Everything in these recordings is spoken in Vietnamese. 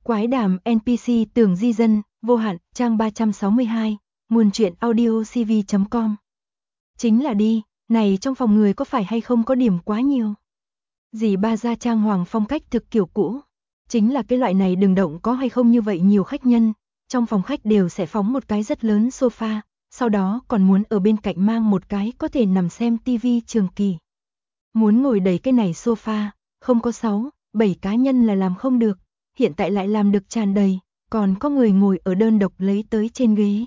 Quái đàm NPC Tường Di Dân, vô hạn, trang 362, nguồn truyện audiocv.com. Chính là đi, này trong phòng người có phải hay không có điểm quá nhiều. Dì ba ra trang hoàng phong cách thực kiểu cũ. Chính là cái loại này đừng động có hay không như vậy nhiều khách nhân, trong phòng khách đều sẽ phóng một cái rất lớn sofa, sau đó còn muốn ở bên cạnh mang một cái có thể nằm xem tivi trường kỳ. Muốn ngồi đầy cái này sofa, không có 6, 7 cá nhân là làm không được, hiện tại lại làm được tràn đầy, còn có người ngồi ở đơn độc lấy tới trên ghế.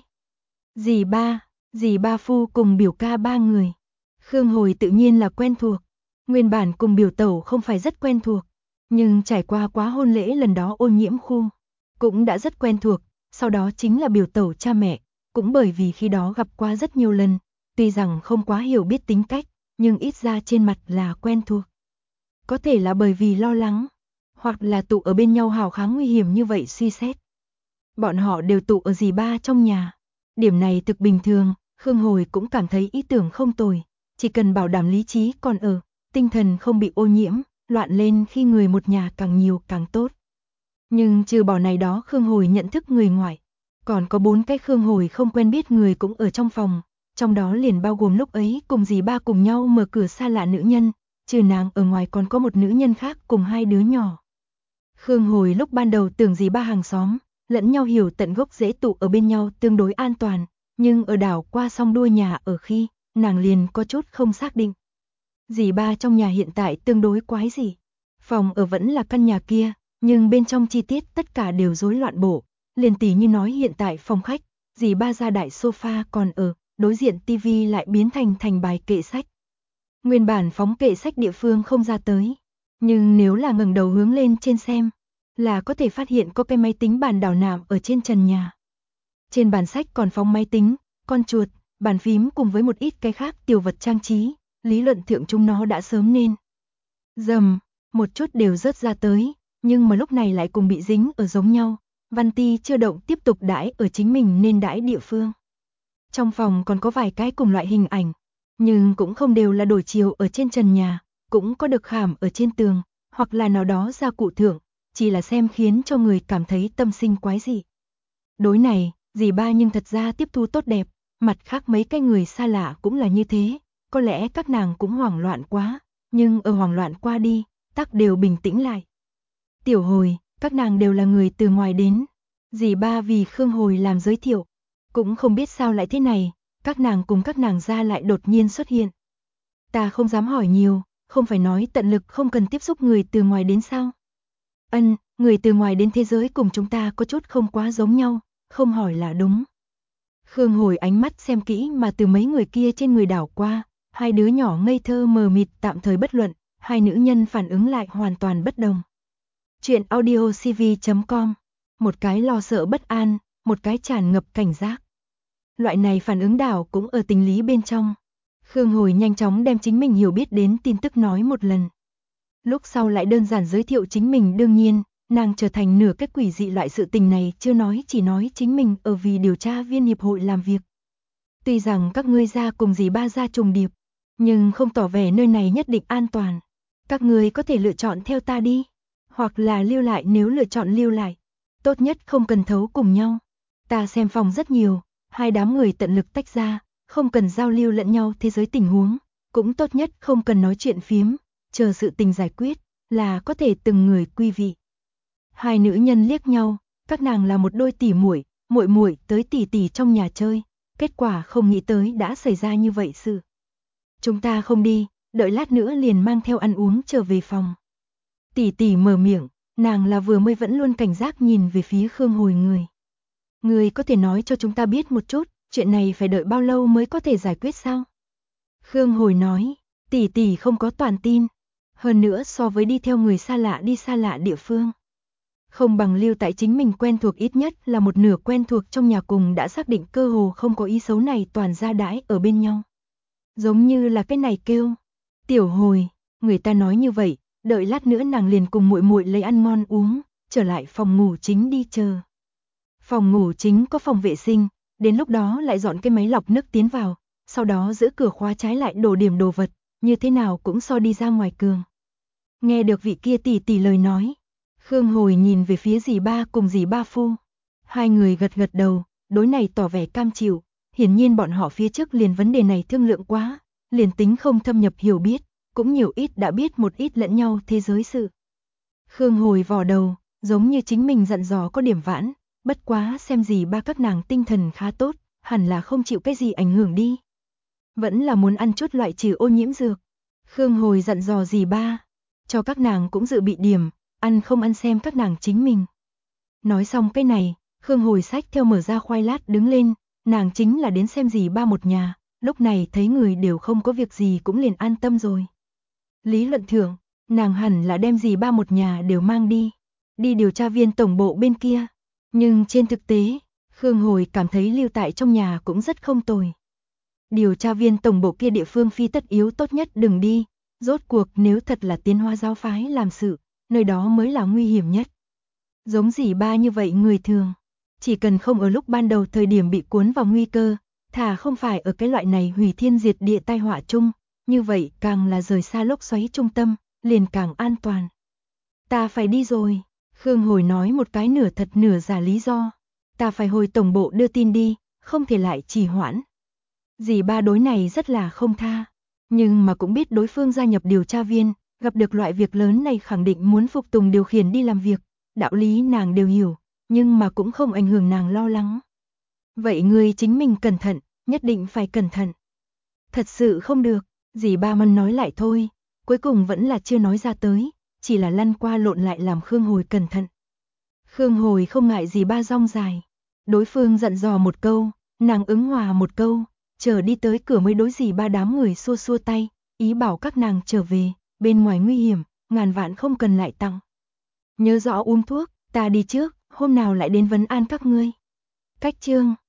Dì ba phu cùng biểu ca 3 người. Khương Hồi tự nhiên là quen thuộc, nguyên bản cùng biểu tẩu không phải rất quen thuộc, nhưng trải qua quá hôn lễ lần đó ô nhiễm khu, cũng đã rất quen thuộc, sau đó chính là biểu tẩu cha mẹ, cũng bởi vì khi đó gặp qua rất nhiều lần, tuy rằng không quá hiểu biết tính cách, nhưng ít ra trên mặt là quen thuộc. Có thể là bởi vì lo lắng, hoặc là tụ ở bên nhau hào kháng nguy hiểm như vậy suy xét. Bọn họ đều tụ ở dì ba trong nhà. Điểm này thực bình thường, Khương Hồi cũng cảm thấy ý tưởng không tồi, chỉ cần bảo đảm lý trí còn ở, tinh thần không bị ô nhiễm, loạn lên khi người một nhà càng nhiều càng tốt. Nhưng trừ bỏ này đó Khương Hồi nhận thức người ngoài, còn có 4 cái Khương Hồi không quen biết người cũng ở trong phòng, trong đó liền bao gồm lúc ấy cùng dì ba cùng nhau mở cửa xa lạ nữ nhân, trừ nàng ở ngoài còn có một nữ nhân khác cùng 2 đứa nhỏ. Khương Hồi lúc ban đầu tưởng dì ba hàng xóm, lẫn nhau hiểu tận gốc rễ tụ ở bên nhau tương đối an toàn, nhưng ở đảo qua xong đua nhà ở khi, nàng liền có chút không xác định. Dì ba trong nhà hiện tại tương đối quái dị, phòng ở vẫn là căn nhà kia, nhưng bên trong chi tiết tất cả đều rối loạn bộ, liền tỉ như nói hiện tại phòng khách, dì ba ra đại sofa còn ở, đối diện tivi lại biến thành bài kệ sách. Nguyên bản phóng kệ sách địa phương không ra tới, nhưng nếu là ngẩng đầu hướng lên trên xem, là có thể phát hiện có cái máy tính bàn đảo nạm ở trên trần nhà. Trên bàn sách còn phóng máy tính, con chuột, bàn phím cùng với một ít cái khác tiểu vật trang trí, lý luận thượng chúng nó đã sớm nên. Dầm, một chút đều rớt ra tới, nhưng mà lúc này lại cùng bị dính ở giống nhau, Văn Ti chưa động tiếp tục đãi ở chính mình nên đãi địa phương. Trong phòng còn có vài cái cùng loại hình ảnh, nhưng cũng không đều là đổi chiều ở trên trần nhà, cũng có được khảm ở trên tường, hoặc là nào đó gia cụ thượng, chỉ là xem khiến cho người cảm thấy tâm sinh quái dị. Đối này, dì ba nhưng thật ra tiếp thu tốt đẹp, mặt khác mấy cái người xa lạ cũng là như thế, có lẽ các nàng cũng hoảng loạn quá, nhưng ở hoảng loạn qua đi, tắc đều bình tĩnh lại. Tiểu Hồi, các nàng đều là người từ ngoài đến, dì ba vì Khương Hồi làm giới thiệu, cũng không biết sao lại thế này, các nàng cùng các nàng ra lại đột nhiên xuất hiện. Ta không dám hỏi nhiều, không phải nói tận lực không cần tiếp xúc người từ ngoài đến sao? Người từ ngoài đến thế giới cùng chúng ta có chút không quá giống nhau, không hỏi là đúng. Khương Hồi ánh mắt xem kỹ mà từ mấy người kia trên người đảo qua, 2 đứa nhỏ ngây thơ mờ mịt tạm thời bất luận, 2 nữ nhân phản ứng lại hoàn toàn bất đồng. Chuyện audiocv.com, một cái lo sợ bất an, một cái tràn ngập cảnh giác. Loại này phản ứng đảo cũng ở tình lý bên trong. Khương Hồi nhanh chóng đem chính mình hiểu biết đến tin tức nói một lần. Lúc sau lại đơn giản giới thiệu chính mình, đương nhiên, nàng trở thành nửa cái quỷ dị loại sự tình này chưa nói, chỉ nói chính mình ở vì điều tra viên hiệp hội làm việc. Tuy rằng các ngươi ra cùng dì ba ra trùng điệp, nhưng không tỏ vẻ nơi này nhất định an toàn. Các ngươi có thể lựa chọn theo ta đi, hoặc là lưu lại, nếu lựa chọn lưu lại. Tốt nhất không cần thấu cùng nhau. Ta xem phòng rất nhiều, 2 đám người tận lực tách ra, không cần giao lưu lẫn nhau thế giới tình huống, cũng tốt nhất không cần nói chuyện phiếm, chờ sự tình giải quyết, là có thể từng người quy vị. 2 nữ nhân liếc nhau, các nàng là một đôi tỉ muội, muội muội tới tỉ tỉ trong nhà chơi, kết quả không nghĩ tới đã xảy ra như vậy sự. Chúng ta không đi, đợi lát nữa liền mang theo ăn uống trở về phòng. Tỉ tỉ mở miệng, nàng là vừa mới vẫn luôn cảnh giác nhìn về phía Khương Hồi người. Người có thể nói cho chúng ta biết một chút, chuyện này phải đợi bao lâu mới có thể giải quyết sao? Khương Hồi nói, tỷ tỷ không có toàn tin, hơn nữa so với đi theo người xa lạ đi xa lạ địa phương, không bằng lưu tại chính mình quen thuộc, ít nhất là một nửa quen thuộc trong nhà cùng đã xác định cơ hồ không có ý xấu này toàn ra đãi ở bên nhau. Giống như là cái này kêu, Tiểu Hồi, người ta nói như vậy, đợi lát nữa nàng liền cùng muội muội lấy ăn ngon uống, trở lại phòng ngủ chính đi chờ. Phòng ngủ chính có phòng vệ sinh, đến lúc đó lại dọn cái máy lọc nước tiến vào, sau đó giữ cửa khóa trái lại đổ điểm đồ vật, như thế nào cũng so đi ra ngoài cường. Nghe được vị kia tỷ tỷ lời nói, Khương Hồi nhìn về phía dì ba cùng dì ba phu. Hai người gật gật đầu, đối này tỏ vẻ cam chịu, hiển nhiên bọn họ phía trước liền vấn đề này thương lượng quá, liền tính không thâm nhập hiểu biết, cũng nhiều ít đã biết một ít lẫn nhau thế giới sự. Khương Hồi vò đầu, giống như chính mình dặn dò có điểm vãn, bất quá xem dì ba các nàng tinh thần khá tốt, hẳn là không chịu cái gì ảnh hưởng đi. Vẫn là muốn ăn chút loại trừ ô nhiễm dược. Khương Hồi dặn dò dì ba, cho các nàng cũng dự bị điểm, ăn không ăn xem các nàng chính mình. Nói xong cái này, Khương Hồi xách theo mở ra khoai lát đứng lên, nàng chính là đến xem dì ba một nhà, lúc này thấy người đều không có việc gì cũng liền an tâm rồi. Lý luận thượng, nàng hẳn là đem dì ba một nhà đều mang đi điều tra viên tổng bộ bên kia. Nhưng trên thực tế, Khương Hồi cảm thấy lưu tại trong nhà cũng rất không tồi. Điều tra viên tổng bộ kia địa phương phi tất yếu tốt nhất đừng đi, rốt cuộc nếu thật là Tiến Hóa giáo phái làm sự, nơi đó mới là nguy hiểm nhất. Giống dì ba như vậy người thường, chỉ cần không ở lúc ban đầu thời điểm bị cuốn vào nguy cơ, thà không phải ở cái loại này hủy thiên diệt địa tai họa chung, như vậy càng là rời xa lốc xoáy trung tâm, liền càng an toàn. Ta phải đi rồi, Khương Hồi nói một cái nửa thật nửa giả lý do. Ta phải hồi tổng bộ đưa tin đi, không thể lại trì hoãn. Dì ba đối này rất là không tha, nhưng mà cũng biết đối phương gia nhập điều tra viên, gặp được loại việc lớn này khẳng định muốn phục tùng điều khiển đi làm việc, đạo lý nàng đều hiểu, nhưng mà cũng không ảnh hưởng nàng lo lắng. Vậy ngươi chính mình cẩn thận, nhất định phải cẩn thận. Thật sự không được, dì ba mân nói lại thôi, cuối cùng vẫn là chưa nói ra tới, chỉ là lăn qua lộn lại làm Khương Hồi cẩn thận. Khương Hồi không ngại dì ba rong dài, đối phương dặn dò một câu, nàng ứng hòa một câu, chờ đi tới cửa mới đối dì ba đám người xua xua tay, ý bảo các nàng trở về, bên ngoài nguy hiểm, ngàn vạn không cần lại tăng. Nhớ rõ uống thuốc, ta đi trước, hôm nào lại đến vấn an các ngươi. Cách chương